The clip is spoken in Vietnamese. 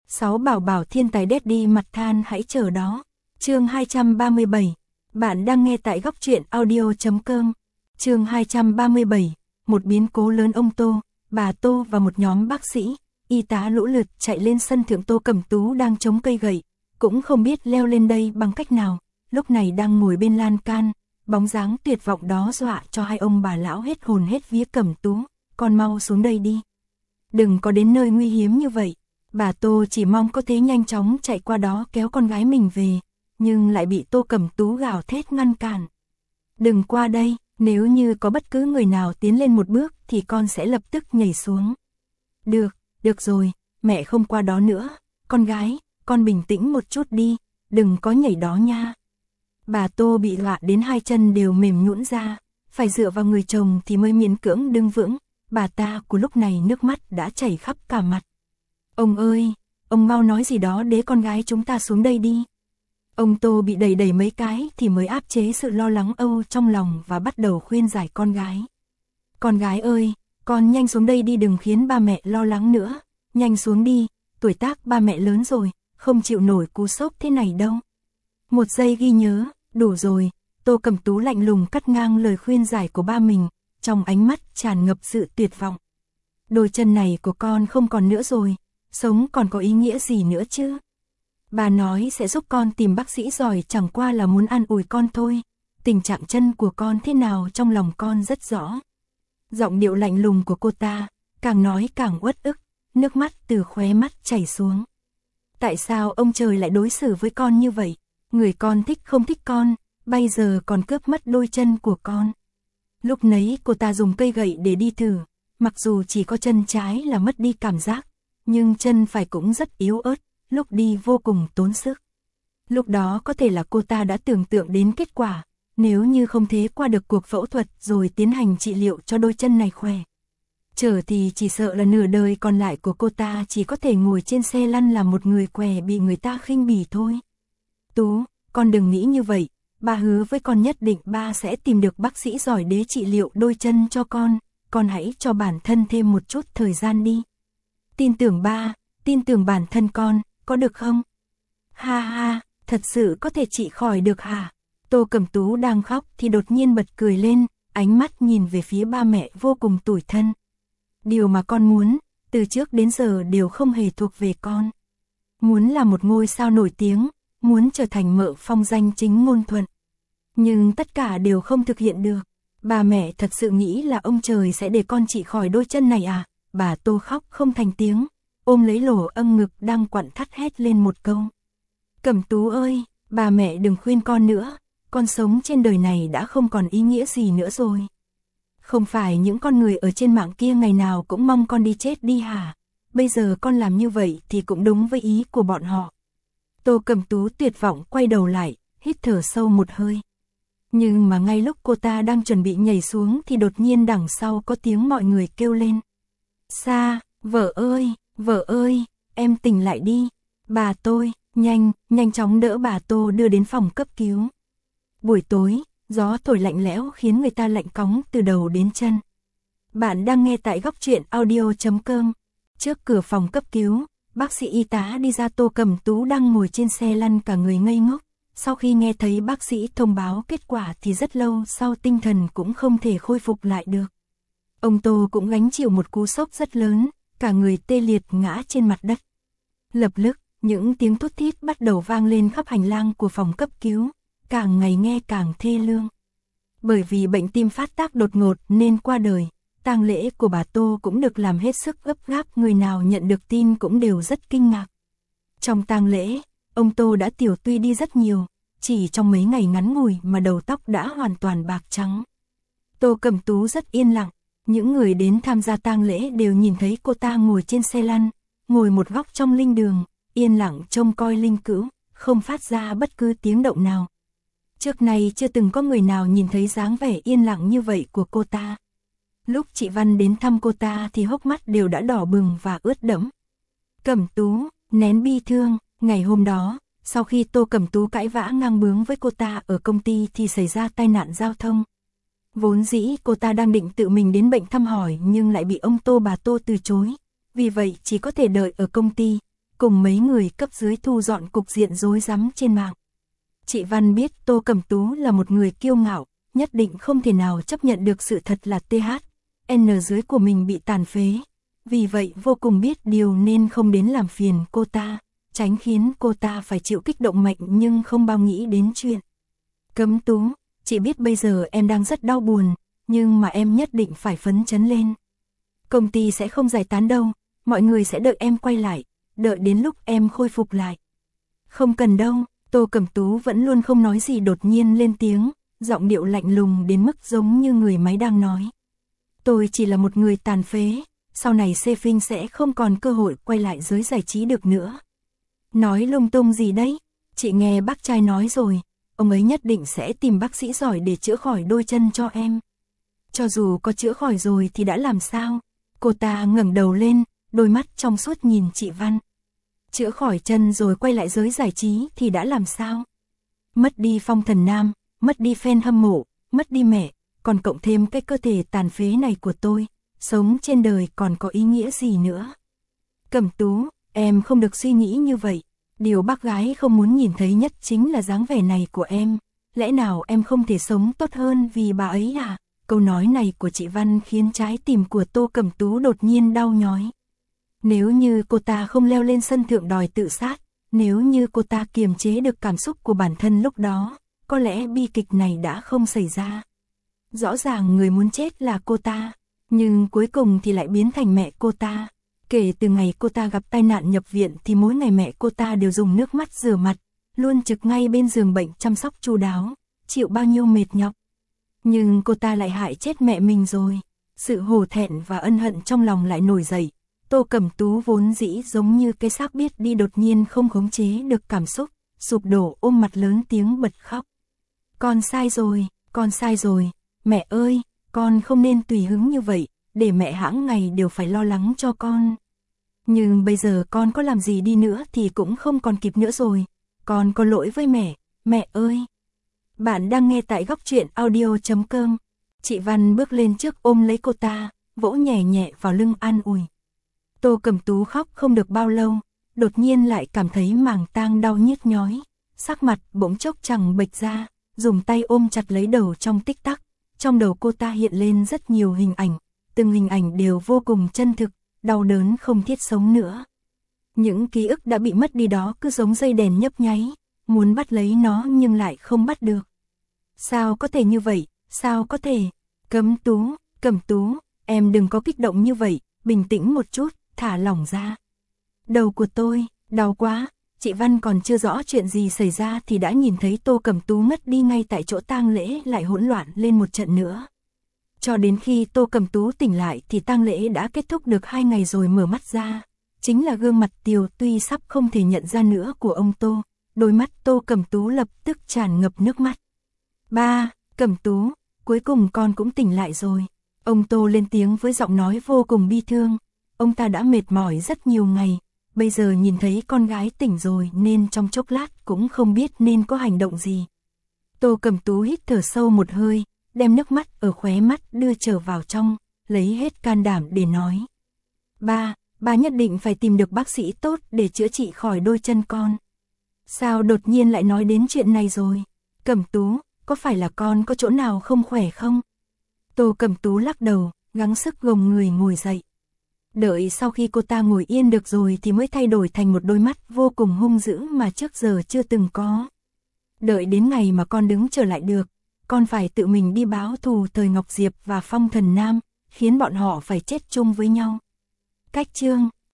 6 bảo bảo thiên tài daddy mặt than hãy chờ đó. Chương 237. Bạn đang nghe tại góc truyện audio.com. Chương 237. Một biến cố lớn. Ông Tô, bà Tô và một nhóm bác sĩ, y tá lũ lượt chạy lên sân thượng. Tô Cẩm Tú đang chống cây gậy, cũng không biết leo lên đây bằng cách nào, lúc này đang ngồi bên lan can, bóng dáng tuyệt vọng đó dọa cho hai ông bà lão hết hồn hết vía. Cẩm Tú, con mau xuống đây đi. Đừng có đến nơi nguy hiểm như vậy. Bà Tô chỉ mong có thể nhanh chóng chạy qua đó kéo con gái mình về, nhưng lại bị Tô Cẩm Tú gào thét ngăn cản. Đừng qua đây, nếu như có bất cứ người nào tiến lên một bước thì con sẽ lập tức nhảy xuống. Được rồi, mẹ không qua đó nữa. Con gái, con bình tĩnh một chút đi, đừng có nhảy đó nha. Bà Tô bị dọa đến hai chân đều mềm nhũn ra, phải dựa vào người chồng thì mới miễn cưỡng đứng vững. Bà ta của lúc này nước mắt đã chảy khắp cả mặt. Ông ơi, ông mau nói gì đó để con gái chúng ta xuống đây đi. Ông Tô bị đẩy mấy cái thì mới áp chế sự lo lắng âu trong lòng và bắt đầu khuyên giải con gái. Con gái ơi, con nhanh xuống đây đi, đừng khiến ba mẹ lo lắng nữa. Nhanh xuống đi, tuổi tác ba mẹ lớn rồi, không chịu nổi cú sốc thế này đâu. Một giây ghi nhớ, đủ rồi. Tô Cẩm Tú lạnh lùng cắt ngang lời khuyên giải của ba mình, trong ánh mắt tràn ngập sự tuyệt vọng. Đôi chân này của con không còn nữa rồi, sống còn có ý nghĩa gì nữa chứ? Bà nói sẽ giúp con tìm bác sĩ giỏi, chẳng qua là muốn an ủi con thôi. Tình trạng chân của con thế nào trong lòng con rất rõ. Giọng điệu lạnh lùng của cô ta, càng nói càng uất ức, nước mắt từ khóe mắt chảy xuống. Tại sao ông trời lại đối xử với con như vậy? Người con thích không thích con, bây giờ còn cướp mất đôi chân của con. Lúc nấy cô ta dùng cây gậy để đi thử, mặc dù chỉ có chân trái là mất đi cảm giác, nhưng chân phải cũng rất yếu ớt, lúc đi vô cùng tốn sức. Lúc đó có thể là cô ta đã tưởng tượng đến kết quả, nếu như không thể qua được cuộc phẫu thuật rồi tiến hành trị liệu cho đôi chân này khỏe. Chờ thì chỉ sợ là nửa đời còn lại của cô ta chỉ có thể ngồi trên xe lăn là một người què bị người ta khinh bỉ thôi. Tú, con đừng nghĩ như vậy, ba hứa với con nhất định ba sẽ tìm được bác sĩ giỏi để trị liệu đôi chân cho con hãy cho bản thân thêm một chút thời gian đi. Tin tưởng ba, tin tưởng bản thân con, có được không? Ha ha, thật sự có thể trị khỏi được hả? Tô Cẩm Tú đang khóc thì đột nhiên bật cười lên, ánh mắt nhìn về phía ba mẹ vô cùng tủi thân. Điều mà con muốn, từ trước đến giờ đều không hề thuộc về con. Muốn là một ngôi sao nổi tiếng, muốn trở thành mợ phong danh chính ngôn thuận. Nhưng tất cả đều không thực hiện được. Bà mẹ thật sự nghĩ là ông trời sẽ để con trị khỏi đôi chân này à? Bà Tô khóc không thành tiếng, ôm lấy lỗ âng ngực đang quặn thắt hét lên một câu. Cẩm Tú ơi, bà mẹ đừng khuyên con nữa, con sống trên đời này đã không còn ý nghĩa gì nữa rồi. Không phải những con người ở trên mạng kia ngày nào cũng mong con đi chết đi hả? Bây giờ con làm như vậy thì cũng đúng với ý của bọn họ. Tô Cẩm Tú tuyệt vọng quay đầu lại, hít thở sâu một hơi. Nhưng mà ngay lúc cô ta đang chuẩn bị nhảy xuống thì đột nhiên đằng sau có tiếng mọi người kêu lên. Sa, vợ ơi, em tỉnh lại đi. Bà tôi, nhanh chóng đỡ bà Tô đưa đến phòng cấp cứu. Buổi tối, gió thổi lạnh lẽo khiến người ta lạnh cóng từ đầu đến chân. Bạn đang nghe tại góc truyện audio.com. Trước cửa phòng cấp cứu, bác sĩ y tá đi ra. Tô Cẩm Tú đang ngồi trên xe lăn cả người ngây ngốc. Sau khi nghe thấy bác sĩ thông báo kết quả thì rất lâu sau tinh thần cũng không thể khôi phục lại được. Ông Tô cũng gánh chịu một cú sốc rất lớn, cả người tê liệt ngã trên mặt đất. Lập tức, những tiếng thút thít bắt đầu vang lên khắp hành lang của phòng cấp cứu, càng ngày nghe càng thê lương. Bởi vì bệnh tim phát tác đột ngột nên qua đời, tang lễ của bà Tô cũng được làm hết sức gấp gáp, người nào nhận được tin cũng đều rất kinh ngạc. Trong tang lễ, ông Tô đã tiểu tụy đi rất nhiều, chỉ trong mấy ngày ngắn ngủi mà đầu tóc đã hoàn toàn bạc trắng. Tô Cẩm Tú rất yên lặng, những người đến tham gia tang lễ đều nhìn thấy cô ta ngồi trên xe lăn, ngồi một góc trong linh đường, yên lặng trông coi linh cữu, không phát ra bất cứ tiếng động nào. Trước này chưa từng có người nào nhìn thấy dáng vẻ yên lặng như vậy của cô ta. Lúc chị Văn đến thăm cô ta thì hốc mắt đều đã đỏ bừng và ướt đẫm. Cẩm Tú, nén bi thương. Ngày hôm đó, sau khi Tô Cẩm Tú cãi vã ngang bướng với cô ta ở công ty thì xảy ra tai nạn giao thông. Vốn dĩ cô ta đang định tự mình đến bệnh thăm hỏi nhưng lại bị ông Tô bà Tô từ chối. Vì vậy chỉ có thể đợi ở công ty. cùng mấy người cấp dưới thu dọn cục diện rối rắm trên mạng. Chị Văn biết Tô Cẩm Tú là một người kiêu ngạo, nhất định không thể nào chấp nhận được sự thật là THN dưới của mình bị tàn phế. Vì vậy vô cùng biết điều nên không đến làm phiền cô ta, tránh khiến cô ta phải chịu kích động mạnh nhưng không bao nghĩ đến chuyện. Cẩm Tú, chị biết bây giờ em đang rất đau buồn, nhưng mà em nhất định phải phấn chấn lên. Công ty sẽ không giải tán đâu, mọi người sẽ đợi em quay lại, đợi đến lúc em khôi phục lại. Không cần đâu, Tô Cẩm Tú vẫn luôn không nói gì đột nhiên lên tiếng, giọng điệu lạnh lùng đến mức giống như người máy đang nói. Tôi chỉ là một người tàn phế, sau này Sefin sẽ không còn cơ hội quay lại giới giải trí được nữa. Nói lung tung gì đấy, chị nghe bác trai nói rồi, ông ấy nhất định sẽ tìm bác sĩ giỏi để chữa khỏi đôi chân cho em. Cho dù có chữa khỏi rồi thì đã làm sao? Cô ta ngẩng đầu lên, đôi mắt trong suốt nhìn chị Văn. Chữa khỏi chân rồi quay lại giới giải trí thì đã làm sao? Mất đi Phong Thần Nam, mất đi fan hâm mộ, mất đi mẹ, còn cộng thêm cái cơ thể tàn phế này của tôi, sống trên đời còn có ý nghĩa gì nữa? Cẩm Tú, em không được suy nghĩ như vậy, điều bác gái không muốn nhìn thấy nhất chính là dáng vẻ này của em, lẽ nào em không thể sống tốt hơn vì bà ấy à? Câu nói này của chị Văn khiến trái tim của Tô Cẩm Tú đột nhiên đau nhói. Nếu như cô ta không leo lên sân thượng đòi tự sát, nếu như cô ta kiềm chế được cảm xúc của bản thân lúc đó, có lẽ bi kịch này đã không xảy ra. Rõ ràng người muốn chết là cô ta, nhưng cuối cùng thì lại biến thành mẹ cô ta. Kể từ ngày cô ta gặp tai nạn nhập viện thì mỗi ngày mẹ cô ta đều dùng nước mắt rửa mặt, luôn trực ngay bên giường bệnh chăm sóc chu đáo, chịu bao nhiêu mệt nhọc. Nhưng cô ta lại hại chết mẹ mình rồi. Sự hổ thẹn và ân hận trong lòng lại nổi dậy. Tô Cẩm Tú vốn dĩ giống như cái xác biết đi đột nhiên không khống chế được cảm xúc, sụp đổ ôm mặt lớn tiếng bật khóc. Con sai rồi, mẹ ơi, con không nên tùy hứng như vậy, để mẹ hãng ngày đều phải lo lắng cho con. Nhưng bây giờ con có làm gì đi nữa thì cũng không còn kịp nữa rồi, con có lỗi với mẹ ơi. Bạn đang nghe tại góc truyện audio.com. Chị Văn bước lên trước ôm lấy cô ta, vỗ nhẹ nhẹ vào lưng an ủi. Tô Cẩm Tú khóc không được bao lâu, đột nhiên lại cảm thấy màng tang đau nhức nhói, sắc mặt bỗng chốc chẳng bệch ra, dùng tay ôm chặt lấy đầu trong tích tắc. Trong đầu cô ta hiện lên rất nhiều hình ảnh, từng hình ảnh đều vô cùng chân thực, đau đớn không thiết sống nữa. Những ký ức đã bị mất đi đó cứ giống dây đèn nhấp nháy, muốn bắt lấy nó nhưng lại không bắt được. Sao có thể như vậy, sao có thể? Cẩm Tú, em đừng có kích động như vậy, bình tĩnh một chút, thả lỏng ra. Đầu của tôi, đau quá, chị Văn còn chưa rõ chuyện gì xảy ra thì đã nhìn thấy Tô Cẩm Tú ngất đi ngay tại chỗ tang lễ lại hỗn loạn lên một trận nữa. Cho đến khi Tô Cẩm Tú tỉnh lại thì tang lễ đã kết thúc được 2 ngày rồi mở mắt ra. Chính là gương mặt tiều tuy sắp không thể nhận ra nữa của ông Tô. Đôi mắt Tô Cẩm Tú lập tức tràn ngập nước mắt. Ba, Cẩm Tú, cuối cùng con cũng tỉnh lại rồi. Ông Tô lên tiếng với giọng nói vô cùng bi thương. Ông ta đã mệt mỏi rất nhiều ngày. Bây giờ nhìn thấy con gái tỉnh rồi nên trong chốc lát cũng không biết nên có hành động gì. Tô Cẩm Tú hít thở sâu một hơi, đem nước mắt ở khóe mắt đưa trở vào trong, lấy hết can đảm để nói. Ba nhất định phải tìm được bác sĩ tốt để chữa trị khỏi đôi chân con. Sao đột nhiên lại nói đến chuyện này rồi? Cẩm Tú, có phải là con có chỗ nào không khỏe không? Tô Cẩm Tú lắc đầu, gắng sức gồng người ngồi dậy. Đợi sau khi cô ta ngồi yên được rồi thì mới thay đổi thành một đôi mắt vô cùng hung dữ mà trước giờ chưa từng có. Đợi đến ngày mà con đứng trở lại được, con phải tự mình đi báo thù Thời Ngọc Diệp và Phong Thần Nam, khiến bọn họ phải chết chung với nhau. Cách chương